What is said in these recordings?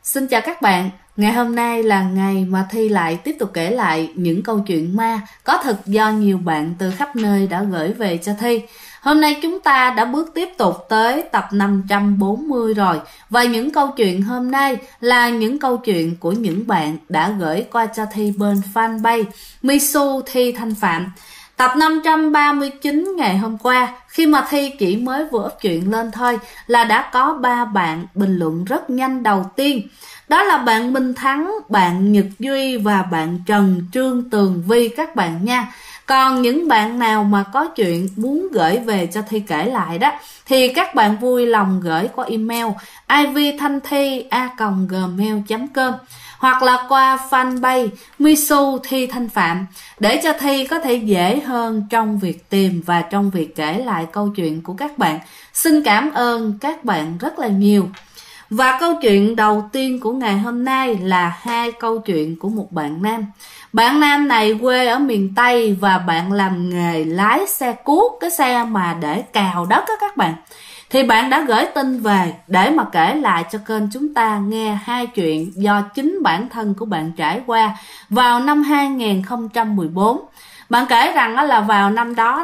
Xin chào các bạn, ngày hôm nay là ngày mà Thi lại tiếp tục kể lại những câu chuyện ma có thật do nhiều bạn từ khắp nơi đã gửi về cho Thi. Hôm nay chúng ta đã bước tiếp tục tới tập 540 rồi, và những câu chuyện hôm nay là những câu chuyện của những bạn đã gửi qua cho Thi bên fanpage Misu Thi Thanh Phạm. Tập 539 ngày hôm qua, khi mà Thi chỉ mới vừa up chuyện lên thôi là đã có 3 bạn bình luận rất nhanh đầu tiên. Đó là bạn Minh Thắng, bạn Nhật Duy và bạn Trần Trương Tường Vi các bạn nha. Còn những bạn nào mà có chuyện muốn gửi về cho Thi kể lại đó thì các bạn vui lòng gửi qua email ivthanthi@gmail.com hoặc là qua fanpage Misu Thi Thanh Phạm để cho Thi có thể dễ hơn trong việc tìm và trong việc kể lại câu chuyện của các bạn. Xin cảm ơn các bạn rất là nhiều. Và câu chuyện đầu tiên của ngày hôm nay là 2 câu chuyện của một bạn nam. Bạn nam này quê ở miền Tây và bạn làm nghề lái xe cuốc, cái xe mà để cào đất á các bạn. Thì bạn đã gửi tin về để mà kể lại cho kênh chúng ta nghe 2 chuyện do chính bản thân của bạn trải qua vào năm 2014. Bạn kể rằng là vào năm đó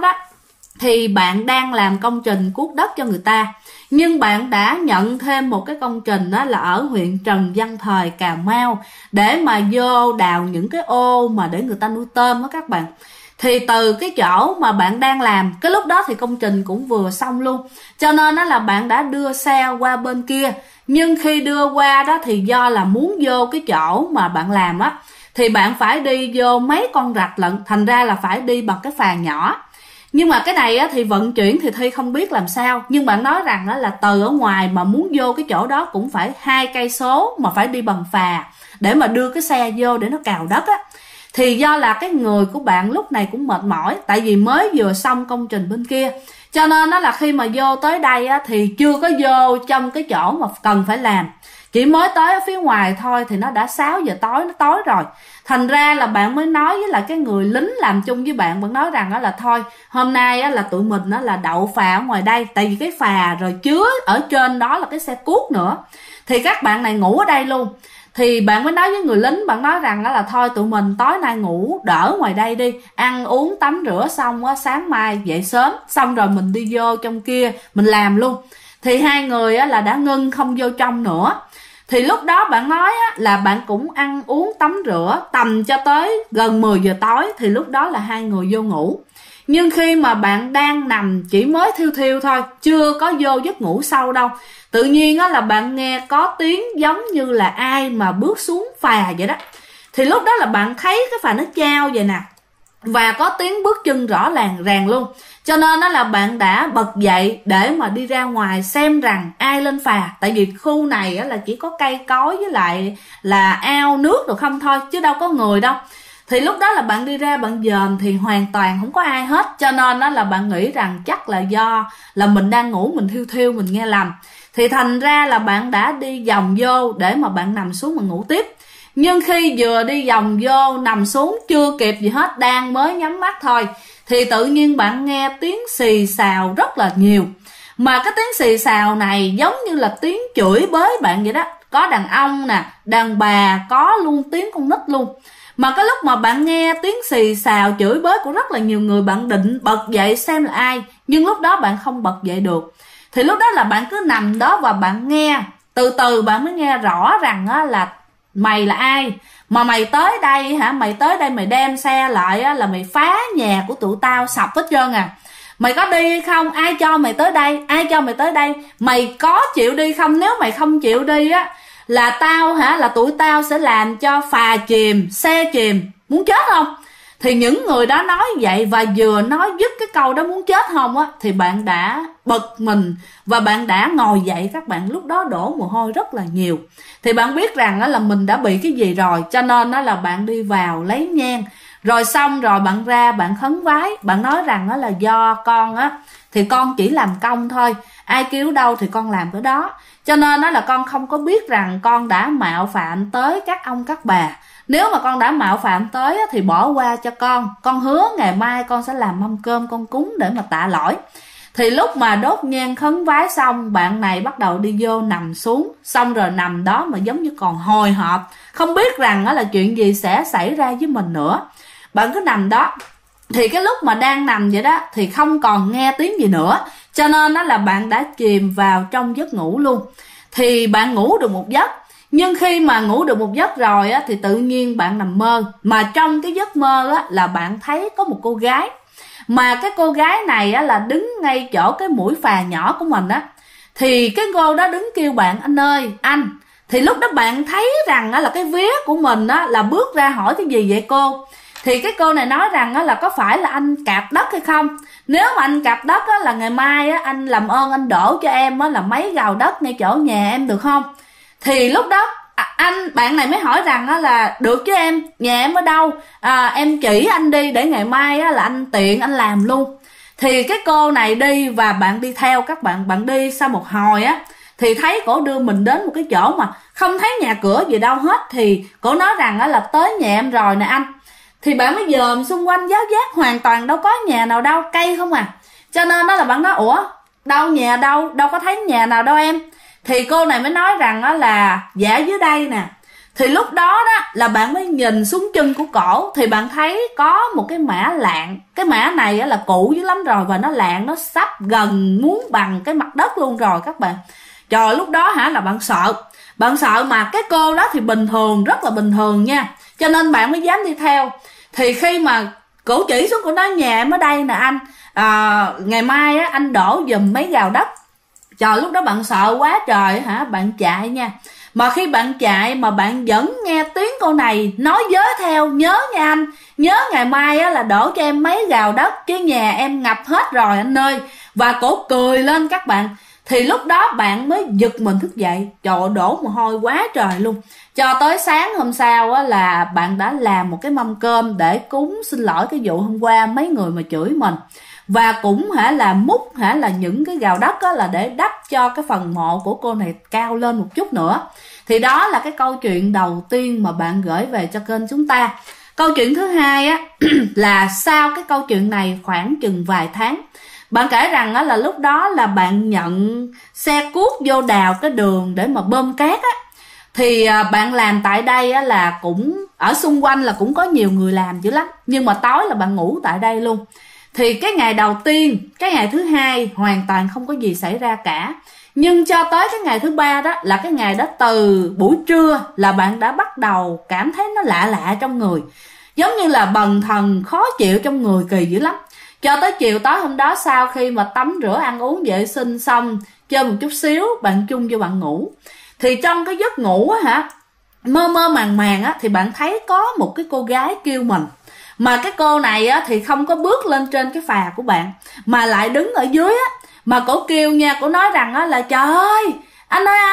thì bạn đang làm công trình cuốc đất cho người ta, nhưng bạn đã nhận thêm một cái công trình đó là ở huyện Trần Văn Thời, Cà Mau, để mà vô đào những cái ô mà để người ta nuôi tôm đó các bạn. Thì từ cái chỗ mà bạn đang làm, cái lúc đó thì công trình cũng vừa xong luôn, cho nên là bạn đã đưa xe qua bên kia. Nhưng khi đưa qua đó thì do là muốn vô cái chỗ mà bạn làm á, thì bạn phải đi vô mấy con rạch lận, thành ra là phải đi bằng cái phà nhỏ. Nhưng mà cái này á, thì vận chuyển thì Thi không biết làm sao, nhưng bạn nói rằng á, là từ ở ngoài mà muốn vô cái chỗ đó cũng phải 2 cây số mà phải đi bằng phà để mà đưa cái xe vô để nó cào đất á. Thì do là cái người của bạn lúc này cũng mệt mỏi, tại vì mới vừa xong công trình bên kia, cho nên là khi mà vô tới đây á, thì chưa có vô trong cái chỗ mà cần phải làm, chỉ mới tới ở phía ngoài thôi thì nó đã 6 giờ tối, nó tối rồi. Thành ra là bạn mới nói với lại cái người lính làm chung với bạn, bạn nói rằng là thôi hôm nay là tụi mình là đậu phà ở ngoài đây, tại vì cái phà rồi chứa ở trên đó là cái xe cuốc nữa, thì các bạn này ngủ ở đây luôn. Thì bạn mới nói với người lính, bạn nói rằng là thôi tụi mình tối nay ngủ đỡ ngoài đây đi, ăn uống tắm rửa xong á, sáng mai dậy sớm xong rồi mình đi vô trong kia mình làm luôn. Thì 2 người là đã ngưng không vô trong nữa. Thì lúc đó bạn nói là bạn cũng ăn uống tắm rửa tầm cho tới gần 10 giờ tối, thì lúc đó là 2 người vô ngủ. Nhưng khi mà bạn đang nằm chỉ mới thiêu thiêu thôi, chưa có vô giấc ngủ sâu đâu, tự nhiên là bạn nghe có tiếng giống như là ai mà bước xuống phà vậy đó. Thì lúc đó là bạn thấy cái phà nó trao vậy nè, và có tiếng bước chân rõ ràng luôn. Cho nên là bạn đã bật dậy để mà đi ra ngoài xem rằng ai lên phà. Tại vì khu này là chỉ có cây cối với lại là ao nước được không thôi, chứ đâu có người đâu. Thì lúc đó là bạn đi ra bạn dòm thì hoàn toàn không có ai hết. Cho nên là bạn nghĩ rằng chắc là do là mình đang ngủ, mình thiêu mình nghe lầm. Thì thành ra là bạn đã đi vòng vô để mà bạn nằm xuống mà ngủ tiếp. Nhưng khi vừa đi vòng vô nằm xuống chưa kịp gì hết, đang mới nhắm mắt thôi, thì tự nhiên bạn nghe tiếng xì xào rất là nhiều. Mà cái tiếng xì xào này giống như là tiếng chửi bới bạn vậy đó. Có đàn ông nè, đàn bà, có luôn tiếng con nít luôn. Mà cái lúc mà bạn nghe tiếng xì xào chửi bới của rất là nhiều người, bạn định bật dậy xem là ai, nhưng lúc đó bạn không bật dậy được. Thì lúc đó là bạn cứ nằm đó và bạn nghe, từ từ bạn mới nghe rõ rằng là mày là ai mà mày tới đây hả? Mày tới đây mày đem xe lại là mày phá nhà của tụi tao sập hết trơn à. Mày có đi hay không? Ai cho mày tới đây? Ai cho mày tới đây? Mày có chịu đi không? Nếu mày không chịu đi là tao là tụi tao sẽ làm cho phà chìm, xe chìm. Muốn chết không? Thì những người đó nói vậy, và vừa nói dứt cái câu đó muốn chết không thì bạn đã bật mình và bạn đã ngồi dậy. Các bạn lúc đó đổ mồ hôi rất là nhiều. Thì bạn biết rằng là mình đã bị cái gì rồi, cho nên là bạn đi vào lấy nhang, rồi xong rồi bạn ra bạn khấn vái. Bạn nói rằng là do con thì con chỉ làm công thôi, ai kêu đâu thì con làm cái đó, cho nên là con không có biết rằng con đã mạo phạm tới các ông các bà. Nếu mà con đã mạo phạm tới thì bỏ qua cho con hứa ngày mai con sẽ làm mâm cơm con cúng để mà tạ lỗi. Thì lúc mà đốt nhang khấn vái xong, bạn này bắt đầu đi vô nằm xuống, xong rồi nằm đó mà giống như còn hồi hộp, không biết rằng là chuyện gì sẽ xảy ra với mình nữa. Bạn cứ nằm đó, thì cái lúc mà đang nằm vậy đó thì không còn nghe tiếng gì nữa, cho nên đó là bạn đã chìm vào trong giấc ngủ luôn. Thì bạn ngủ được một giấc, nhưng khi mà ngủ được một giấc rồi á, thì tự nhiên bạn nằm mơ, mà trong cái giấc mơ á, là bạn thấy có một cô gái, mà cái cô gái này á, là đứng ngay chỗ cái mũi phà nhỏ của mình á. Thì cái cô đó đứng kêu bạn: anh ơi, anh. Thì lúc đó bạn thấy rằng á, là cái vía của mình á, là bước ra hỏi cái gì vậy cô. Thì cái cô này nói rằng á, là có phải là anh cạp đất hay không. Nếu mà anh cạp đất á, là ngày mai á, anh làm ơn anh đổ cho em á, là mấy gào đất ngay chỗ nhà em được không. Thì lúc đó bạn này mới hỏi rằng á, là được chứ em, nhà em ở đâu, em chỉ anh đi để ngày mai á, là anh tiện anh làm luôn. Thì cái cô này đi và bạn đi theo các bạn đi sau một hồi á, thì thấy cổ đưa mình đến một cái chỗ mà không thấy nhà cửa gì đâu hết. Thì cổ nói rằng á, là tới nhà em rồi nè anh. Thì bạn mới dòm xung quanh giáo giác, hoàn toàn đâu có nhà nào đâu, cây không à. Cho nên đó là bạn nói: ủa đâu, nhà đâu có thấy nhà nào đâu em. Thì cô này mới nói rằng đó là dạ dưới đây nè. Thì lúc đó đó là bạn mới nhìn xuống chân của cổ, thì bạn thấy có một cái mã lạng. Cái mã này là cũ dữ lắm rồi, và nó lạng, nó sắp gần muốn bằng cái mặt đất luôn rồi các bạn. Trời, lúc đó là bạn sợ mà cái cô đó thì bình thường, rất là bình thường nha, cho nên bạn mới dám đi theo. Thì khi mà cổ chỉ xuống, cổ nói: nhà em ở đây nè anh, ngày mai á, anh đổ giùm mấy gào đất. Trời, lúc đó bạn sợ quá trời bạn chạy nha. Mà khi bạn chạy mà bạn vẫn nghe tiếng cô này nói với theo: nhớ nha anh, nhớ ngày mai á, là đổ cho em mấy gào đất, chứ nhà em ngập hết rồi anh ơi. Và cổ cười lên các bạn. Thì lúc đó bạn mới giật mình thức dậy. Trời ơi, đổ mồ hôi quá trời luôn. Cho tới sáng hôm sau á, là bạn đã làm một cái mâm cơm để cúng xin lỗi cái vụ hôm qua mấy người mà chửi mình. Và cũng là múc là những cái gào đất á, là để đắp cho cái phần mộ của cô này cao lên một chút nữa. Thì đó là cái câu chuyện đầu tiên mà bạn gửi về cho kênh chúng ta. Câu chuyện thứ hai á là sau cái câu chuyện này khoảng chừng vài tháng, bạn kể rằng á, là lúc đó là bạn nhận xe cuốc vô đào cái đường để mà bơm cát á. Thì bạn làm tại đây á, là cũng ở xung quanh là cũng có nhiều người làm dữ lắm, nhưng mà tối là bạn ngủ tại đây luôn. Thì cái ngày đầu tiên, cái ngày thứ hai hoàn toàn không có gì xảy ra cả. Nhưng cho tới cái ngày thứ ba đó, là cái ngày đó từ buổi trưa là bạn đã bắt đầu cảm thấy nó lạ lạ trong người, giống như là bần thần khó chịu trong người, kỳ dữ lắm. Cho tới chiều tối hôm đó, sau khi mà tắm rửa ăn uống vệ sinh xong, chơi một chút xíu, bạn chung vô bạn ngủ. Thì trong cái giấc ngủ á mơ mơ màng màng á, thì bạn thấy có một cái cô gái kêu mình. Mà cái cô này á, thì không có bước lên trên cái phà của bạn, mà lại đứng ở dưới á. Mà cổ kêu nha, cổ nói rằng á, là trời ơi, anh ơi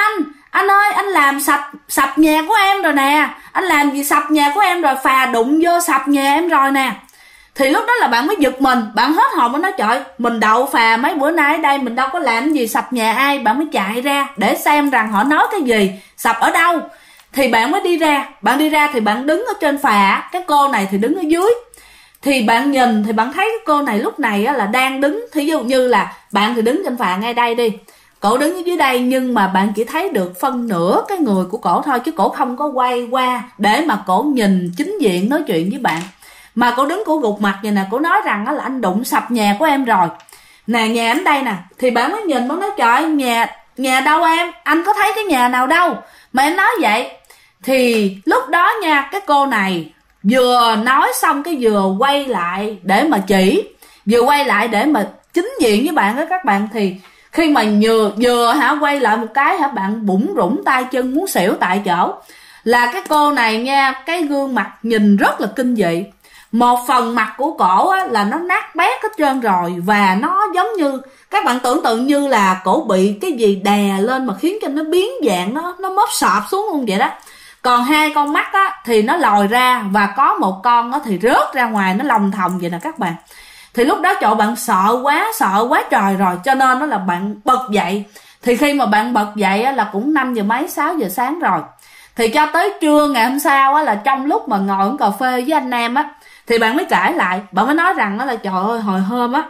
anh làm sập nhà của em rồi nè. Anh làm gì sập nhà của em rồi, phà đụng vô sập nhà em rồi nè. Thì lúc đó là bạn mới giật mình, bạn hết hồn, mới nói: trời, mình đậu phà mấy bữa nay ở đây, mình đâu có làm gì sập nhà ai. Bạn mới chạy ra để xem rằng họ nói cái gì, sập ở đâu. Thì bạn mới đi ra thì bạn đứng ở trên phà, cái cô này thì đứng ở dưới. Thì bạn nhìn thì bạn thấy cái cô này lúc này á, là đang đứng, thí dụ như là bạn thì đứng trên phà ngay đây đi, cổ đứng ở dưới đây, nhưng mà bạn chỉ thấy được phân nửa cái người của cổ thôi, chứ cổ không có quay qua để mà cổ nhìn chính diện nói chuyện với bạn. Mà cổ đứng, cổ gục mặt vậy nè, cổ nói rằng á, là anh đụng sập nhà của em rồi nè, nhà anh đây nè. Thì bạn mới nhìn, bạn nói: trời, nhà đâu em, anh có thấy cái nhà nào đâu mà em nói vậy. Thì lúc đó nha, cái cô này vừa nói xong cái vừa quay lại để mà chỉ, vừa quay lại để mà chính diện với bạn đó các bạn. Thì khi mà vừa quay lại một cái bạn bủn rủn tay chân muốn xỉu tại chỗ. Là cái cô này nha, cái gương mặt nhìn rất là kinh dị. Một phần mặt của cổ á, là nó nát bét hết trơn rồi, và nó giống như các bạn tưởng tượng như là cổ bị cái gì đè lên mà khiến cho nó biến dạng, nó móp sọp xuống luôn vậy đó. Còn hai con mắt á, thì nó lòi ra, và có một con á, thì rớt ra ngoài, nó lòng thòng vậy nè các bạn. Thì lúc đó trời, bạn sợ quá trời rồi, cho nên đó là bạn bật dậy. Thì khi mà bạn bật dậy á, là cũng 5 giờ mấy 6 giờ sáng rồi. Thì cho tới trưa ngày hôm sau á, là trong lúc mà ngồi uống cà phê với anh em á, thì bạn mới kể lại, bạn mới nói rằng đó là trời ơi, hồi hôm á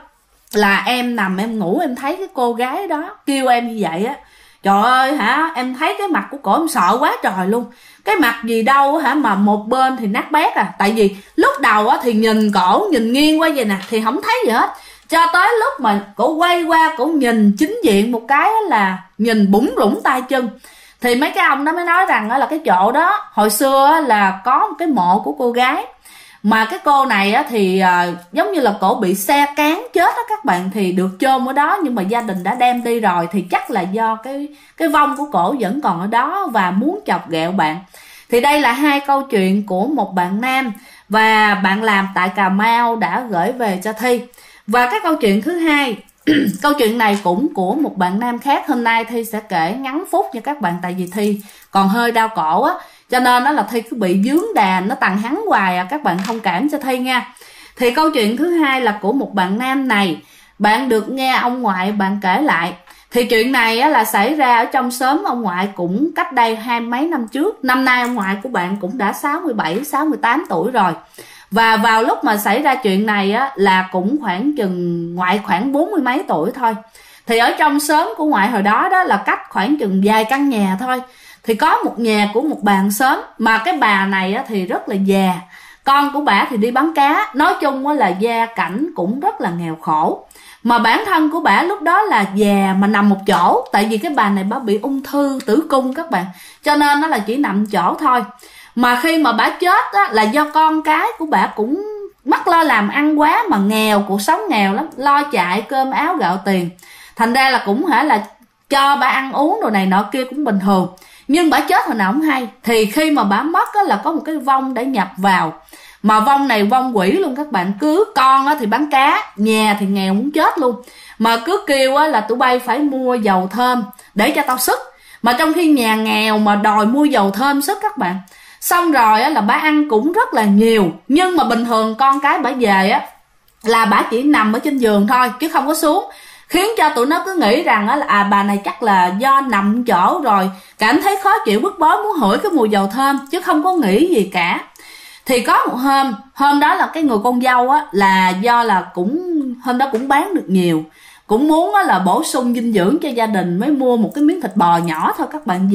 là em nằm em ngủ em thấy cái cô gái đó kêu em như vậy á, trời ơi hả, em thấy cái mặt của cổ em sợ quá trời luôn. Cái mặt gì đâu hả mà một bên thì nát bét à. Tại vì lúc đầu á thì nhìn cổ nhìn nghiêng qua vậy nè thì không thấy gì hết, cho tới lúc mà cổ quay qua cổ nhìn chính diện một cái là nhìn bủng rủng tay chân, thì mấy cái ông đó mới nói rằng là cái chỗ đó hồi xưa là có một cái mộ của cô gái, mà cái cô này á thì giống như là cổ bị xe cán chết á các bạn, thì được chôn ở đó nhưng mà gia đình đã đem đi rồi, thì chắc là do cái vong của cổ vẫn còn ở đó và muốn chọc ghẹo bạn. Thì đây là hai câu chuyện của một bạn nam và bạn làm tại Cà Mau đã gửi về cho Thi. Và cái câu chuyện thứ hai câu chuyện này cũng của một bạn nam khác. Hôm nay Thi sẽ kể ngắn phút nha các bạn, tại vì Thi còn hơi đau cổ á, cho nên đó là Thi cứ bị dướng đàn nó tằng hắn hoài à, các bạn thông cảm cho Thi nha. Thì câu chuyện thứ hai là của một bạn nam này, bạn được nghe ông ngoại bạn kể lại. Thì chuyện này á, là xảy ra ở trong xóm ông ngoại cũng cách đây 20 mấy năm trước. Năm nay ông ngoại của bạn cũng đã 67, 68 tuổi rồi. Và vào lúc mà xảy ra chuyện này á, là cũng khoảng chừng ngoại khoảng 40 mấy tuổi thôi. Thì ở trong xóm của ngoại hồi đó đó là cách khoảng chừng vài căn nhà thôi. Thì có một nhà của một bà hàng xóm, mà cái bà này á, thì rất là già. Con của bà thì đi bán cá. Nói chung á, là gia cảnh cũng rất là nghèo khổ. Mà bản thân của bà lúc đó là già mà nằm một chỗ. Tại vì cái bà này bà bị ung thư tử cung các bạn, cho nên nó là chỉ nằm chỗ thôi. Mà khi mà bà chết á, là do con cái của bà cũng mắc lo làm ăn quá, mà nghèo, cuộc sống nghèo lắm, lo chạy cơm áo gạo tiền, thành ra là cũng hả là cho bà ăn uống đồ này nọ kia cũng bình thường. Nhưng bà chết hồi nào không hay. Thì khi mà bà mất á, là có một cái vong để nhập vào, mà vong này vong quỷ luôn các bạn. Cứ con á, thì bán cá, nhà thì nghèo muốn chết luôn, mà cứ kêu á, là tụi bay phải mua dầu thơm để cho tao sức. Mà trong khi nhà nghèo mà đòi mua dầu thơm sức các bạn. Xong rồi á, là bà ăn cũng rất là nhiều, nhưng mà bình thường con cái bà về á, là bà chỉ nằm ở trên giường thôi chứ không có xuống, khiến cho tụi nó cứ nghĩ rằng á, là bà này chắc là do nằm chỗ rồi cảm thấy khó chịu bức bối muốn hửi cái mùi dầu thơm, chứ không có nghĩ gì cả. Thì có một hôm đó là cái người con dâu á, là do là cũng hôm đó cũng bán được nhiều, cũng muốn á, là bổ sung dinh dưỡng cho gia đình, mới mua một cái miếng thịt bò nhỏ thôi các bạn.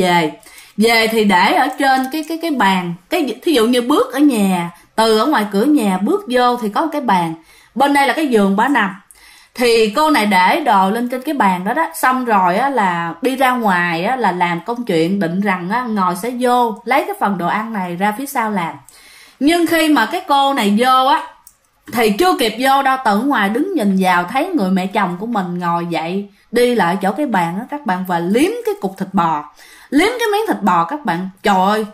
Về thì để ở trên cái bàn, thí dụ như bước ở nhà, từ ở ngoài cửa nhà bước vô thì có một cái bàn, bên đây là cái giường bà nằm. Thì cô này để đồ lên trên cái bàn đó đó, xong rồi á, là đi ra ngoài á, là làm công chuyện, định rằng á, ngồi sẽ vô lấy cái phần đồ ăn này ra phía sau làm. Nhưng khi mà cái cô này vô á, thì chưa kịp vô đâu, từ ngoài đứng nhìn vào thấy người mẹ chồng của mình ngồi dậy đi lại chỗ cái bàn đó các bạn, và liếm cái cục thịt bò, liếm cái miếng thịt bò các bạn. Trời ơi,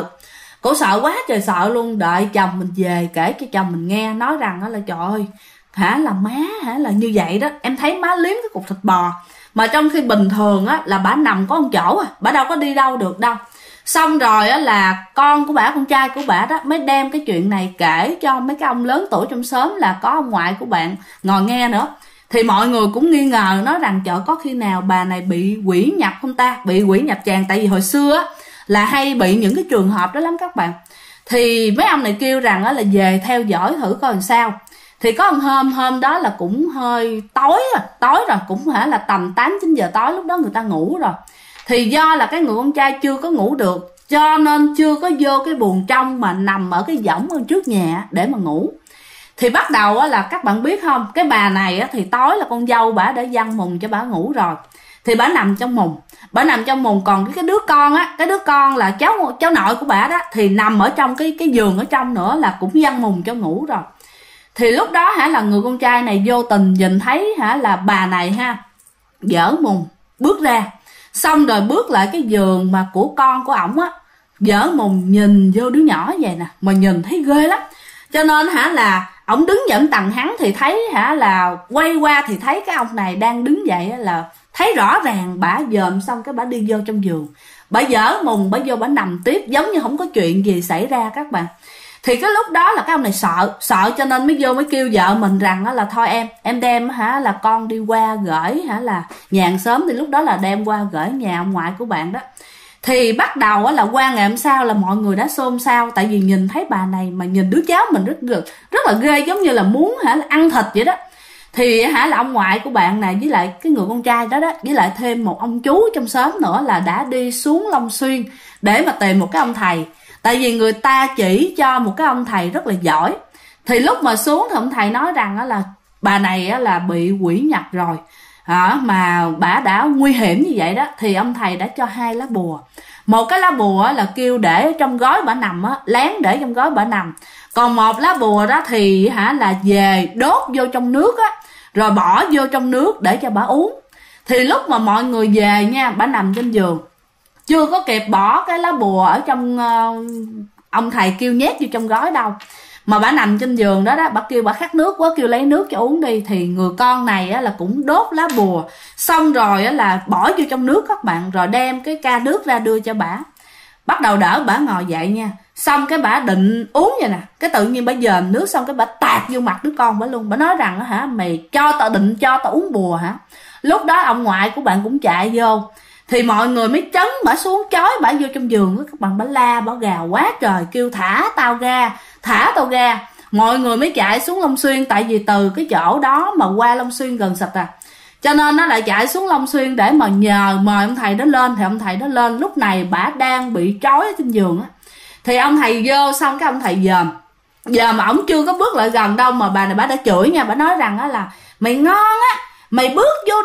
cổ sợ quá trời sợ luôn. Đợi chồng mình về kể cho chồng mình nghe, nói rằng là trời ơi hả, là má hả, là như vậy đó, em thấy má liếm cái cục thịt bò, mà trong khi bình thường á là bả nằm có một chỗ à, bả đâu có đi đâu được đâu. Xong rồi á, là con của bả, con trai của bả đó, mới đem cái chuyện này kể cho mấy cái ông lớn tuổi trong xóm, là có ông ngoại của bạn ngồi nghe nữa. Thì mọi người cũng nghi ngờ, nói rằng trời, có khi nào bà này bị quỷ nhập không ta, bị quỷ nhập tràng. Tại vì hồi xưa á, là hay bị những cái trường hợp đó lắm các bạn. Thì mấy ông này kêu rằng á, là về theo dõi thử coi làm sao. Thì có một hôm đó là cũng hơi tối rồi, cũng hả là tầm 8-9 giờ tối, lúc đó người ta ngủ rồi. Thì do là cái người con trai chưa có ngủ được, cho nên chưa có vô cái buồng trong, mà nằm ở cái võng ở trước nhà để mà ngủ. Thì bắt đầu á, là các bạn biết không, cái bà này á, thì tối là con dâu bả đã giăng mùng cho bả ngủ rồi, thì bả nằm trong mùng. Còn cái đứa con á, cái đứa con là cháu nội của bả đó, thì nằm ở trong cái giường ở trong nữa, là cũng giăng mùng cho ngủ rồi. Thì lúc đó hả, là người con trai này vô tình nhìn thấy hả, là bà này ha dở mùng bước ra, xong rồi bước lại cái giường mà của con của ổng á, dở mùng nhìn vô đứa nhỏ vậy nè, mà nhìn thấy ghê lắm. Cho nên hả, là ổng đứng dẫn tầng hắn, thì thấy hả, là quay qua thì thấy cái ông này đang đứng dậy á, là thấy rõ ràng bả dòm xong cái bả đi vô trong giường, bả dở mùng, bả vô bả nằm tiếp giống như không có chuyện gì xảy ra các bạn. Thì cái lúc đó là cái ông này sợ cho nên mới vô mới kêu vợ mình rằng là thôi em đem hả, là con đi qua gửi hả, là nhà hàng xóm. Thì lúc đó là đem qua gửi nhà ông ngoại của bạn đó. Thì bắt đầu là qua ngày hôm sau là mọi người đã xôn xao, tại vì nhìn thấy bà này mà nhìn đứa cháu mình rất là ghê, giống như là muốn hả, là ăn thịt vậy đó. Thì là ông ngoại của bạn này với lại cái người con trai đó với lại thêm một ông chú trong xóm nữa là đã đi xuống Long Xuyên để mà tìm một cái ông thầy. Tại vì người ta chỉ cho một cái ông thầy rất là giỏi. Thì lúc mà xuống thì ông thầy nói rằng là bà này là bị quỷ nhập rồi, mà bà đã nguy hiểm như vậy đó. Thì ông thầy đã cho 2 lá bùa. Một cái lá bùa là kêu để trong gói bà nằm lén để trong gói bà nằm. Còn một lá bùa đó thì là về đốt vô trong nước rồi bỏ vô trong nước để cho bà uống. Thì lúc mà mọi người về nha, bà nằm trên giường, chưa có kịp bỏ cái lá bùa ở trong ông thầy kêu nhét vô trong gói đâu, mà bà nằm trên giường đó bà kêu bà khát nước quá, kêu lấy nước cho uống đi. Thì người con này là cũng đốt lá bùa xong rồi là bỏ vô trong nước các bạn, rồi đem cái ca nước ra đưa cho bà. Bắt đầu đỡ bà ngồi dậy nha, xong cái bà định uống vậy nè, cái tự nhiên bà dòm nước xong cái bà tạt vô mặt đứa con bà luôn. Bà nói rằng mày định cho tao uống bùa hả? Lúc đó ông ngoại của bạn cũng chạy vô, thì mọi người mới trấn bà xuống, chói bà vô trong giường các bạn. Bà la bà gào quá trời, kêu thả tao ra, thả tao ra. Mọi người mới chạy xuống Long Xuyên, tại vì từ cái chỗ đó mà qua Long Xuyên gần sạch cho nên nó lại chạy xuống Long Xuyên để mà nhờ mời ông thầy đó lên. Thì ông thầy đó lên, lúc này bà đang bị trói ở trên giường thì ông thầy vô, xong cái ông thầy dòm mà ổng chưa có bước lại gần đâu mà bà này bà đã chửi nha. Bà nói rằng là mày ngon mày bước vô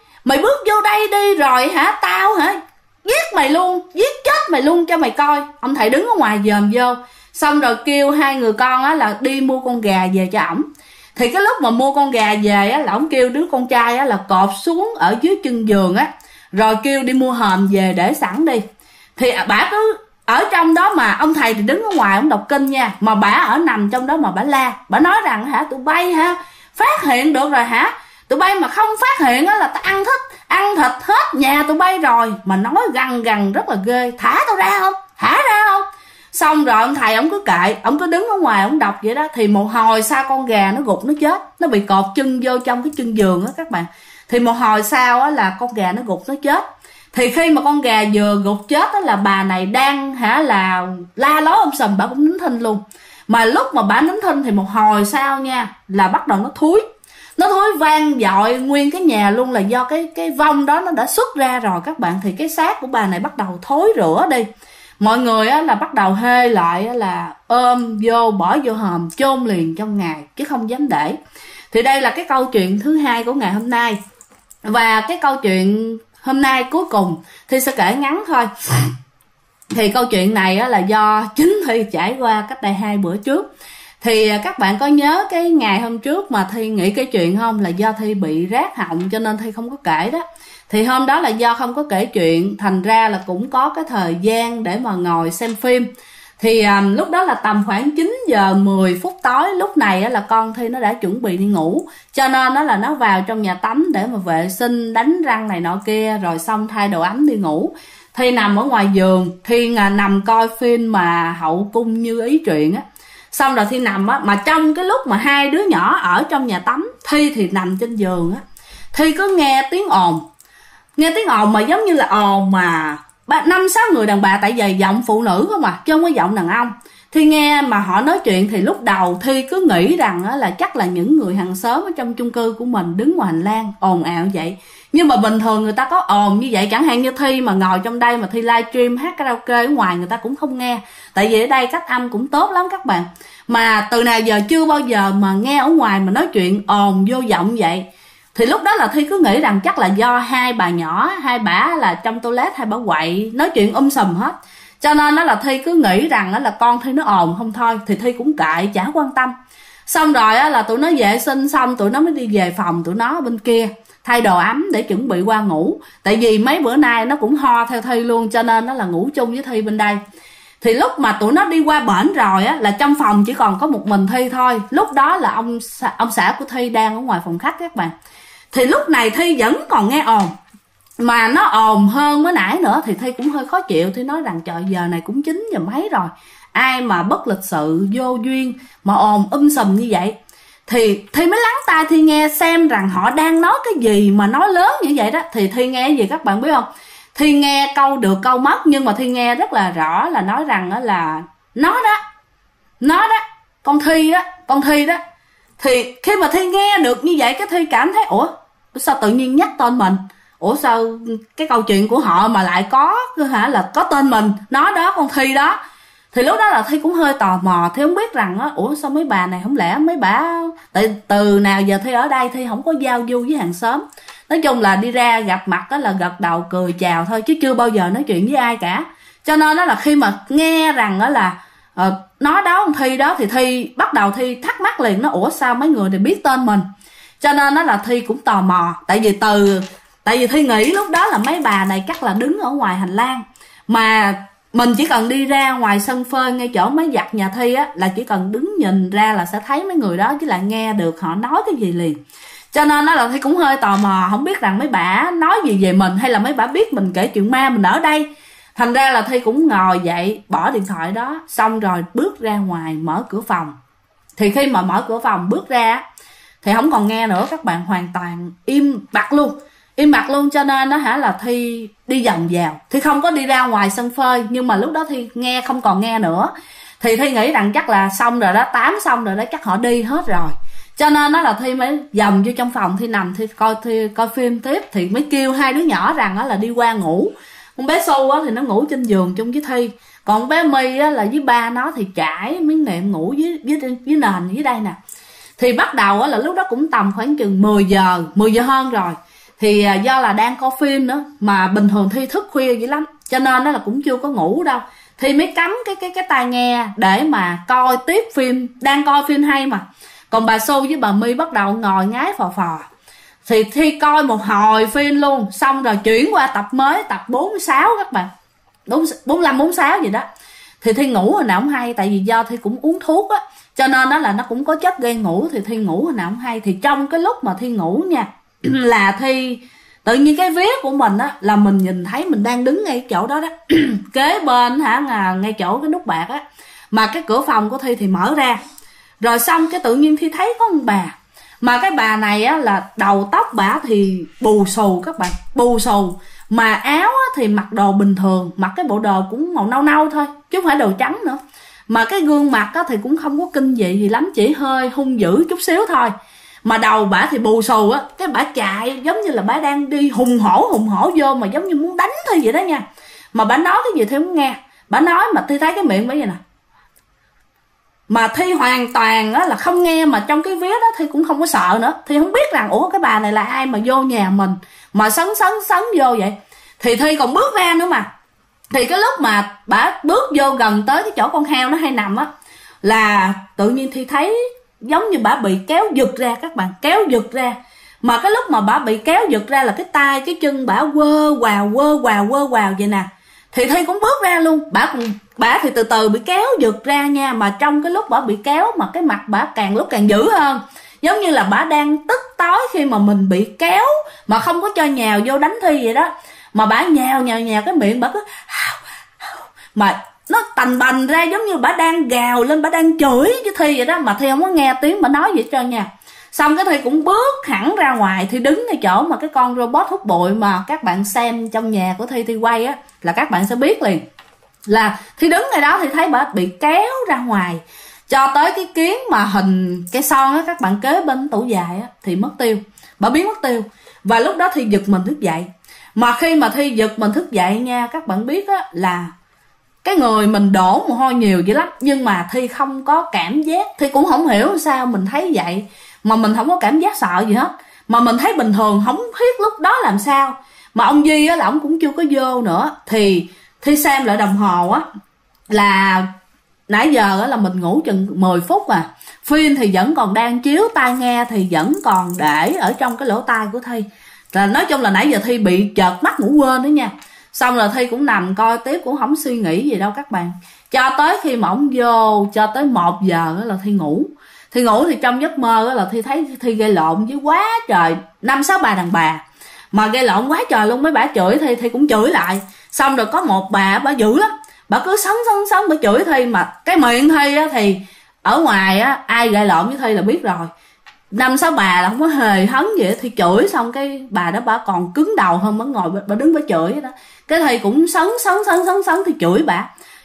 đây đi rồi tao giết mày luôn, giết chết mày luôn cho mày coi. Ông thầy đứng ở ngoài dòm vô, xong rồi kêu 2 người con là đi mua con gà về cho ổng. Thì cái lúc mà mua con gà về là ổng kêu đứa con trai là cột xuống ở dưới chân giường rồi kêu đi mua hòm về để sẵn đi. Thì bà cứ ở trong đó, mà ông thầy thì đứng ở ngoài ông đọc kinh nha, mà bà ở nằm trong đó mà bà la. Bà nói rằng tụi bay phát hiện được rồi tụi bay mà không phát hiện là tao ăn thịt hết nhà tụi bay rồi. Mà nói gằn rất là ghê, thả tao ra không, thả ra không. Xong rồi ông thầy ông cứ kệ, ông cứ đứng ở ngoài ông đọc vậy đó. Thì một hồi sau con gà nó gục nó chết, nó bị cột chân vô trong cái chân giường các bạn. Thì một hồi sau là con gà nó gục nó chết. Thì khi mà con gà vừa gục chết là bà này đang là la lối sùm, bà cũng nín thinh luôn. Mà lúc mà bà nín thinh thì một hồi sau nha là bắt đầu nó thúi vang dội nguyên cái nhà luôn, là do cái vong đó nó đã xuất ra rồi các bạn. Thì cái xác của bà này bắt đầu thối rữa đi. Mọi người là bắt đầu hê lại là ôm vô bỏ vô hòm chôn liền trong ngày, chứ không dám để. Thì đây là cái câu chuyện thứ 2 của ngày hôm nay. Và cái câu chuyện hôm nay cuối cùng Thi sẽ kể ngắn thôi. Thì câu chuyện này là do chính Thi trải qua cách đây 2 bữa trước. Thì các bạn có nhớ cái ngày hôm trước mà Thi nghĩ cái chuyện không, là do Thi bị rát họng cho nên Thi không có kể đó. Thì hôm đó là do không có kể chuyện, thành ra là cũng có cái thời gian để mà ngồi xem phim. Thì lúc đó là tầm khoảng 9 giờ 10 phút tối. Lúc này là con Thi nó đã chuẩn bị đi ngủ, cho nên là nó vào trong nhà tắm để mà vệ sinh, đánh răng này nọ kia, rồi xong thay đồ ấm đi ngủ. Thi nằm ở ngoài giường, Thi nằm coi phim mà Hậu Cung Như Ý Truyện Xong rồi Thi nằm mà trong cái lúc mà 2 đứa nhỏ ở trong nhà tắm, Thi thì nằm trên giường Thi cứ nghe tiếng ồn mà giống như là ồn mà 5-6 người đàn bà, tại vì giọng phụ nữ không chứ không có giọng đàn ông. Thi nghe mà họ nói chuyện thì lúc đầu Thi cứ nghĩ rằng là chắc là những người hàng xóm ở trong chung cư của mình đứng ngoài hành lang ồn ào vậy. Nhưng mà bình thường người ta có ồn như vậy, chẳng hạn như Thi mà ngồi trong đây mà Thi livestream hát karaoke ở ngoài người ta cũng không nghe, tại vì ở đây cách âm cũng tốt lắm các bạn. Mà từ nào giờ chưa bao giờ mà nghe ở ngoài mà nói chuyện ồn vô giọng vậy. Thì lúc đó là Thi cứ nghĩ rằng chắc là do 2 bà nhỏ, 2 bả là trong toilet, 2 bả quậy nói chuyện sùm hết, cho nên là Thi cứ nghĩ rằng là con Thi nó ồn không thôi. Thì Thi cũng kệ, chả quan tâm. Xong rồi là tụi nó vệ sinh xong, tụi nó mới đi về phòng tụi nó bên kia thay đồ ấm để chuẩn bị qua ngủ. Tại vì mấy bữa nay nó cũng ho theo Thi luôn, cho nên nó là ngủ chung với Thi bên đây. Thì lúc mà tụi nó đi qua bển rồi là trong phòng chỉ còn có một mình Thi thôi. Lúc đó là ông xã của Thi đang ở ngoài phòng khách các bạn. Thì lúc này Thi vẫn còn nghe ồn, mà nó ồn hơn mới nãy nữa. Thì Thi cũng hơi khó chịu. Thi nói rằng trời, giờ này cũng 9 giờ mấy rồi, ai mà bất lịch sự vô duyên mà ồn sùm như vậy. Thì Thi mới lắng tai Thi nghe xem rằng họ đang nói cái gì mà nói lớn như vậy đó. Thì Thi nghe cái gì các bạn biết không? Thi nghe câu được câu mất, nhưng mà Thi nghe rất là rõ là nói rằng là nó đó, con Thi đó. Thì khi mà Thi nghe được như vậy, cái Thi cảm thấy ủa sao tự nhiên nhắc tên mình, ủa sao cái câu chuyện của họ mà lại có là có tên mình, nó đó, con Thi đó. Thì lúc đó là Thi cũng hơi tò mò, Thi không biết rằng á, ủa sao mấy bà này không lẽ mấy bà từ nào giờ Thi ở đây Thi không có giao du với hàng xóm. Nói chung là đi ra gặp mặt đó là gật đầu cười chào thôi, chứ chưa bao giờ nói chuyện với ai cả. Cho nên đó là khi mà nghe rằng đó là nó đó con Thi đó, thì Thi bắt đầu Thi thắc mắc liền, nó ủa sao mấy người này biết tên mình. Cho nên đó là Thi cũng tò mò, tại vì Thi nghĩ lúc đó là mấy bà này chắc là đứng ở ngoài hành lang, mà mình chỉ cần đi ra ngoài sân phơi ngay chỗ máy giặt nhà Thi á, là chỉ cần đứng nhìn ra là sẽ thấy mấy người đó, chứ là nghe được họ nói cái gì liền. Cho nên đó là Thi cũng hơi tò mò, không biết rằng mấy bà nói gì về mình, hay là mấy bà biết mình kể chuyện ma mình ở đây. Thành ra là Thi cũng ngồi dậy, bỏ điện thoại đó, xong rồi bước ra ngoài mở cửa phòng. Thì khi mà mở cửa phòng bước ra thì không còn nghe nữa các bạn, hoàn toàn im bặt luôn. Cho nên đó là Thi đi vòng vào, Thi không có đi ra ngoài sân phơi, nhưng mà lúc đó Thi nghe không còn nghe nữa. Thì Thi nghĩ rằng chắc là xong rồi đó, tám xong rồi đó, chắc họ đi hết rồi. Cho nên đó là Thi mới vòng vô trong phòng, Thi nằm Thi coi phim tiếp. Thì mới kêu hai đứa nhỏ rằng đó là đi qua ngủ. Con bé Xu á thì nó ngủ trên giường chung với Thi, còn con bé My á là với ba nó thì trải miếng nệm ngủ dưới nền dưới đây nè. Thì bắt đầu á là lúc đó cũng tầm khoảng chừng 10 giờ hơn rồi. Thì do là đang coi phim nữa, mà bình thường Thi thức khuya dữ lắm, cho nên đó là cũng chưa có ngủ đâu. Thi mới cắm cái tai nghe để mà coi tiếp phim, đang coi phim hay mà. Còn bà Xu với bà My bắt đầu ngồi ngái phò phò. Thì Thi coi một hồi phim luôn, xong rồi chuyển qua tập mới, tập 46 các bạn, 45 46 gì đó. Thì Thi ngủ hồi nào không hay, tại vì do Thi cũng uống thuốc á, cho nên đó là nó cũng có chất gây ngủ. Thì Thi ngủ hồi nào không hay. Thì trong cái lúc mà Thi ngủ nha, là Thi tự nhiên cái vía của mình á, là mình nhìn thấy mình đang đứng ngay chỗ đó đó kế bên ngay chỗ cái nút bạc á, mà cái cửa phòng của Thi thì mở ra. Rồi xong cái tự nhiên Thi thấy có một bà, mà cái bà này á là đầu tóc bả thì bù xù các bạn, bù xù, mà áo á thì mặc đồ bình thường, mặc cái bộ đồ cũng màu nâu nâu thôi chứ không phải đồ trắng nữa. Mà cái gương mặt á thì cũng không có kinh dị gì lắm, chỉ hơi hung dữ chút xíu thôi. Mà đầu bả thì bù xù á, cái bả chạy giống như là bả đang đi hùng hổ vô, mà giống như muốn đánh Thi vậy đó nha. Mà bả nói cái gì Thi không nghe, bả nói mà Thi thấy cái miệng bả vậy nè, mà Thi hoàn toàn á là không nghe. Mà trong cái vía đó Thi cũng không có sợ nữa, Thi không biết rằng ủa cái bà này là ai mà vô nhà mình mà sấn vô vậy. Thì Thi còn bước ra nữa mà. Thì cái lúc mà bả bước vô gần tới cái chỗ con heo nó hay nằm á, là tự nhiên Thi thấy giống như bả bị kéo giật ra các bạn, kéo giật ra. Mà cái lúc mà bả bị kéo giật ra là cái tay cái chân bả quơ quào vậy nè. Thì Thi cũng bước ra luôn, bả thì từ từ bị kéo giật ra nha. Mà trong cái lúc bả bị kéo mà cái mặt bả càng lúc càng dữ hơn, giống như là bả đang tức tối khi mà mình bị kéo mà không có cho nhào vô đánh Thi vậy đó. Mà bả nhào cái miệng bả cứ mà nó tành bành ra, giống như bả đang gào lên, bả đang chửi với Thi vậy đó. Mà Thi không có nghe tiếng bả nói vậy cho nha. Xong cái Thi cũng bước hẳn ra ngoài, Thi đứng ngay chỗ mà cái con robot hút bụi mà các bạn xem trong nhà của Thi quay á, là các bạn sẽ biết liền. Là Thi đứng ngay đó thì thấy bà bị kéo ra ngoài, cho tới cái kiến mà hình cái son á các bạn, kế bên tủ dài á, thì mất tiêu, bà biến mất tiêu. Và lúc đó Thi giật mình thức dậy. Mà khi mà Thi giật mình thức dậy nha, các bạn biết á, là cái người mình đổ mồ hôi nhiều dữ lắm, nhưng mà Thi không có cảm giác. Thi cũng không hiểu sao mình thấy vậy mà mình không có cảm giác sợ gì hết, mà mình thấy bình thường, không biết lúc đó làm sao. Mà ông Duy á là ông cũng chưa có vô nữa. Thì Thi xem lại đồng hồ á, là nãy giờ á là mình ngủ chừng 10 phút à. Phim thì vẫn còn đang chiếu, tai nghe thì vẫn còn để ở trong cái lỗ tai của Thi. Là nói chung là nãy giờ Thi bị chợt mắt ngủ quên đó nha. Xong rồi Thi cũng nằm coi tiếp, cũng không suy nghĩ gì đâu các bạn. Cho tới khi mà ổng vô, cho tới 1 giờ là Thi ngủ. Thi ngủ thì trong giấc mơ là Thi thấy Thi gây lộn với quá trời 5-6 bà đàn bà. Mà gây lộn quá trời luôn, mấy bà chửi Thi cũng chửi lại. Xong rồi có một bà dữ lắm, bà cứ sấn bà chửi Thi. Mà cái miệng Thi á, thì ở ngoài á, ai gây lộn với Thi là biết rồi, 5-6 bà là không có hề hấn vậy. Thi chửi xong cái bà đó bà còn cứng đầu hơn, bà ngồi bà đứng bà chửi đó. Cái Thi cũng sấn Thi chửi bà.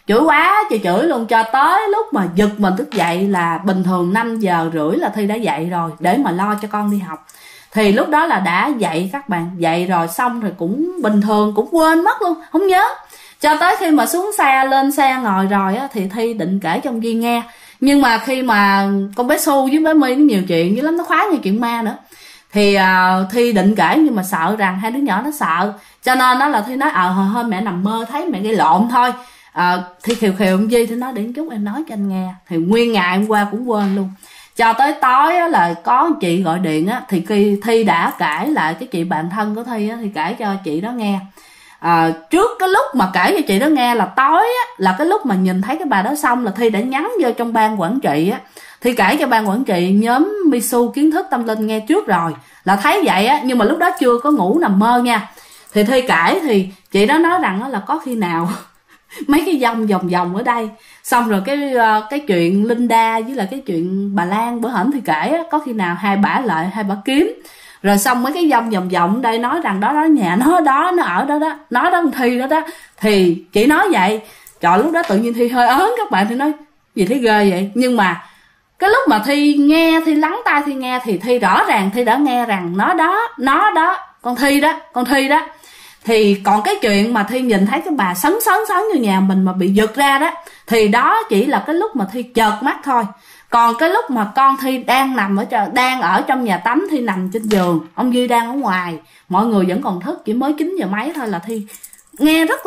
chửi quá trời chửi luôn, cho tới lúc mà giật mình thức dậy là bình thường 5:30 là Thi đã dậy rồi để mà lo cho con đi học. Thì lúc đó là đã dậy các bạn, dậy rồi xong rồi cũng bình thường, cũng quên mất luôn, không nhớ. Cho tới khi mà xuống xe, lên xe ngồi rồi á, thì Thi định kể cho ông Duy nghe. Nhưng mà khi mà con bé Su với bé My nó nhiều chuyện dữ lắm, nó khoái nhiều chuyện ma nữa, thì Thi định kể nhưng mà sợ rằng hai đứa nhỏ nó sợ, cho nên đó là Thi nói hồi hôm mẹ nằm mơ thấy mẹ gây lộn thôi. Thi khều ông Duy, Thi nói để chút em nói cho anh nghe. Thì nguyên ngày hôm qua cũng quên luôn. Cho tới tối á, là có chị gọi điện á, thì khi Thi đã kể lại cái chị bạn thân của Thi á, thì kể cho chị đó nghe. Trước cái lúc mà kể cho chị đó nghe là tối á, là cái lúc mà nhìn thấy cái bà đó xong là Thi đã nhắn vô trong ban quản trị á. Thi kể cho ban quản trị nhóm Misu kiến thức tâm linh nghe trước rồi, là thấy vậy á, nhưng mà lúc đó chưa có ngủ nằm mơ nha. Thì Thi kể thì chị đó nói rằng là có khi nào mấy cái vòng ở đây, xong rồi cái chuyện Linda với lại cái chuyện bà Lan bữa hổm thì kể á, có khi nào hai bả lại hai bả kiếm, rồi xong mấy cái vòng đây nói rằng đó nhà nó đó, nó ở đó đó, nó đó Thi đó đó. Thì chị nói vậy, trời lúc đó tự nhiên Thi hơi ớn các bạn, thì nói gì thấy ghê vậy. Nhưng mà cái lúc mà Thi nghe, Thi lắng tai Thi nghe thì Thi rõ ràng Thi đã nghe rằng nó đó con Thi đó. Thì còn cái chuyện mà Thi nhìn thấy cái bà sấn như nhà mình mà bị giật ra đó, thì đó chỉ là cái lúc mà Thi chợt mắt thôi. Còn cái lúc mà con Thi đang ở trong nhà tắm, Thi nằm trên giường, ông Duy đang ở ngoài, mọi người vẫn còn thức, chỉ mới 9 giờ mấy thôi, là Thi nghe rất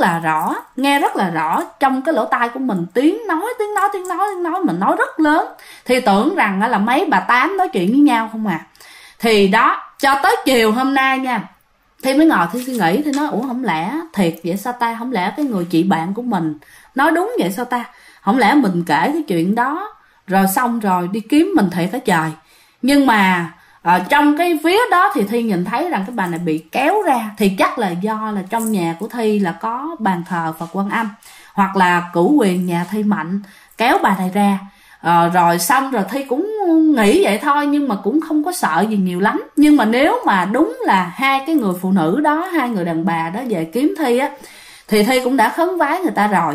là rõ trong cái lỗ tai của mình, tiếng nói mình nói rất lớn. Thì tưởng rằng là mấy bà tám nói chuyện với nhau không à. Thì đó, cho tới chiều hôm nay nha, Thi mới ngồi Thi suy nghĩ, Thi nói ủa không lẽ thiệt vậy sao ta, không lẽ cái người chị bạn của mình nói đúng vậy sao ta, không lẽ mình kể cái chuyện đó rồi xong rồi đi kiếm mình thiệt hả trời. Nhưng mà trong cái vía đó thì Thi nhìn thấy rằng cái bà này bị kéo ra, thì chắc là do là trong nhà của Thi là có bàn thờ Phật Quan Âm, hoặc là cửu quyền nhà Thi mạnh kéo bà này ra. Rồi xong rồi Thi cũng nghĩ vậy thôi, nhưng mà cũng không có sợ gì nhiều lắm. Nhưng mà nếu mà đúng là hai cái người phụ nữ đó, hai người đàn bà đó về kiếm Thi á, thì Thi cũng đã khấn vái người ta rồi.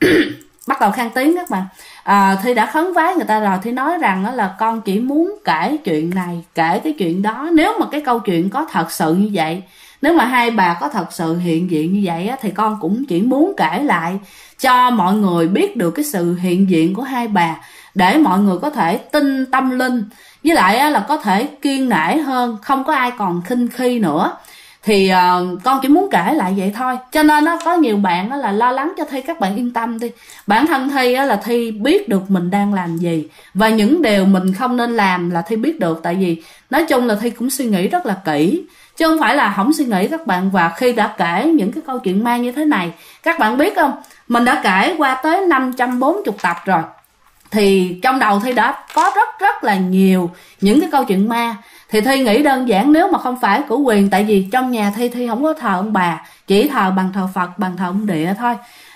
Bắt đầu khang tiếng các bạn. Thi đã khấn vái người ta rồi. Thi nói rằng là con chỉ muốn kể chuyện này, kể cái chuyện đó. Nếu mà cái câu chuyện có thật sự như vậy, nếu mà hai bà có thật sự hiện diện như vậy á, thì con cũng chỉ muốn kể lại cho mọi người biết được cái sự hiện diện của hai bà, để mọi người có thể tin tâm linh, với lại là có thể kiêng nể hơn, không có ai còn khinh khi nữa. Thì con chỉ muốn kể lại vậy thôi. Cho nên có nhiều bạn là lo lắng cho Thi, các bạn yên tâm đi. Bản thân Thi là Thi biết được mình đang làm gì, và những điều mình không nên làm là Thi biết được. Tại vì nói chung là Thi cũng suy nghĩ rất là kỹ, chứ không phải là không suy nghĩ các bạn. Và khi đã kể những cái câu chuyện ma như thế này, các bạn biết không, mình đã kể qua tới 540 tập rồi, thì trong đầu Thi đã có rất là nhiều những cái câu chuyện ma. Thì Thi nghĩ đơn giản, nếu mà không phải cửu quyền, tại vì trong nhà Thi không có thờ ông bà, chỉ thờ bàn thờ Phật, bàn thờ ông địa thôi.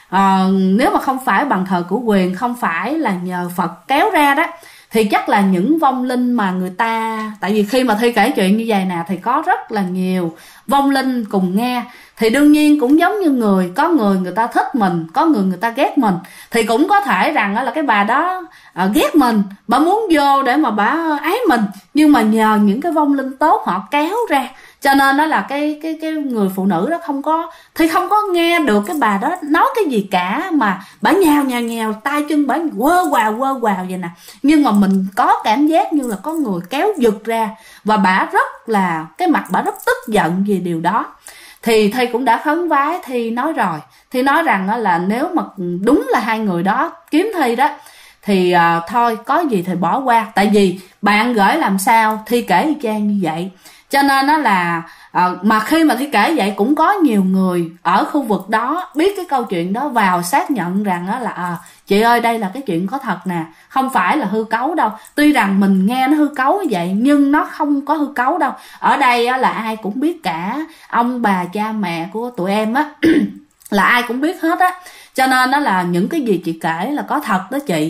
Nếu mà không phải bàn thờ cửu quyền, không phải là nhờ Phật kéo ra đó, thì chắc là những vong linh mà người ta, tại vì khi mà Thi kể chuyện như vậy nè, thì có rất là nhiều vong linh cùng nghe. Thì đương nhiên cũng giống như người, có người ta thích mình, có người ta ghét mình. Thì cũng có thể rằng là cái bà đó ghét mình, bà muốn vô để mà bà ái mình, nhưng mà nhờ những cái vong linh tốt họ kéo ra. Cho nên đó là cái người phụ nữ đó thì không có nghe được cái bà đó nói cái gì cả, mà bà nhào tay chân bà quơ quào vậy nè. Nhưng mà mình có cảm giác như là có người kéo giật ra, và bà rất là, cái mặt bà rất tức giận về điều đó. Thì Thi cũng đã khấn vái, Thi nói rồi, Thi nói rằng là nếu mà đúng là hai người đó kiếm Thi đó, thì thôi có gì thì bỏ qua. Tại vì bạn gửi làm sao Thi kể y chang như vậy. Cho nên đó là mà khi mà Thi kể vậy, cũng có nhiều người ở khu vực đó biết cái câu chuyện đó, vào xác nhận rằng là chị ơi, đây là cái chuyện có thật nè, không phải là hư cấu đâu. Tuy rằng mình nghe nó hư cấu như vậy, nhưng nó không có hư cấu đâu. Ở đây là ai cũng biết cả, ông bà cha mẹ của tụi em á là ai cũng biết hết á. Cho nên đó là những cái gì chị kể là có thật đó chị.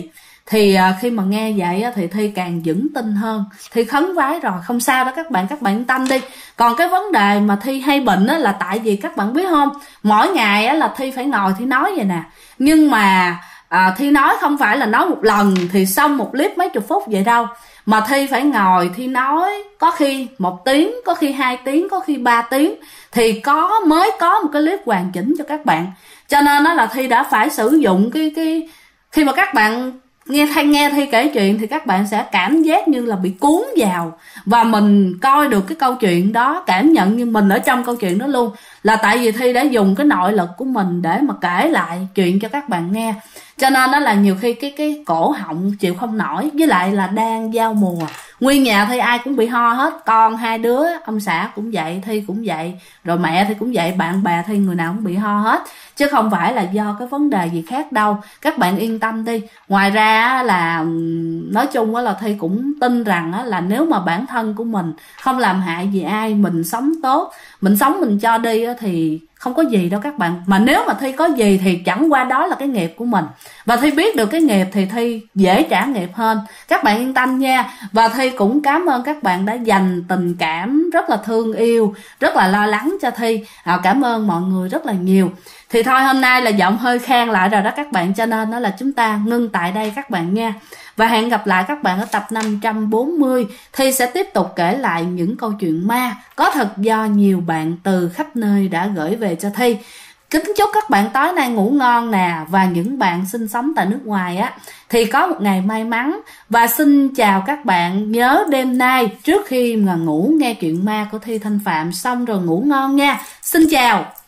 Thì khi mà nghe vậy thì Thi càng vững tin hơn. Thi khấn vái rồi, không sao đó các bạn yên tâm đi. Còn cái vấn đề mà Thi hay bệnh là tại vì các bạn biết không, mỗi ngày là Thi phải ngồi Thi nói vậy nè. Nhưng mà Thi nói không phải là nói một lần thì xong một clip mấy chục phút vậy đâu, mà Thi phải ngồi Thi nói có khi 1 tiếng, có khi 2 tiếng, có khi 3 tiếng thì mới có một cái clip hoàn chỉnh cho các bạn. Cho nên đó là Thi đã phải sử dụng cái khi mà các bạn nghe Thi kể chuyện thì các bạn sẽ cảm giác như là bị cuốn vào, và mình coi được cái câu chuyện đó, cảm nhận như mình ở trong câu chuyện đó luôn, là tại vì Thi đã dùng cái nội lực của mình để mà kể lại chuyện cho các bạn nghe. Cho nên đó là nhiều khi cái cổ họng chịu không nổi, với lại là đang giao mùa, nguyên nhà Thi ai cũng bị ho hết, con 2 đứa, ông xã cũng vậy, Thi cũng vậy, rồi mẹ Thi cũng vậy, bạn bè Thi người nào cũng bị ho hết, chứ không phải là do cái vấn đề gì khác đâu, các bạn yên tâm đi. Ngoài ra là nói chung là Thi cũng tin rằng là nếu mà bản thân của mình không làm hại gì ai, mình sống tốt, mình sống mình cho đi thì không có gì đâu các bạn. Mà nếu mà Thi có gì thì chẳng qua đó là cái nghiệp của mình, và Thi biết được cái nghiệp thì Thi dễ trả nghiệp hơn, các bạn yên tâm nha. Và Thi cũng cảm ơn các bạn đã dành tình cảm rất là thương yêu, rất là lo lắng cho Thi. Cảm ơn mọi người rất là nhiều. Thì thôi, hôm nay là giọng hơi khan lại rồi đó các bạn, cho nên đó là chúng ta ngưng tại đây các bạn nha. Và hẹn gặp lại các bạn ở tập 540. Thi sẽ tiếp tục kể lại những câu chuyện ma có thật do nhiều bạn từ khắp nơi đã gửi về cho Thi. Kính chúc các bạn tối nay ngủ ngon nè, và những bạn sinh sống tại nước ngoài thì có một ngày may mắn. Và xin chào các bạn, nhớ đêm nay trước khi mà ngủ nghe chuyện ma của Thi Thanh Phạm xong rồi ngủ ngon nha. Xin chào.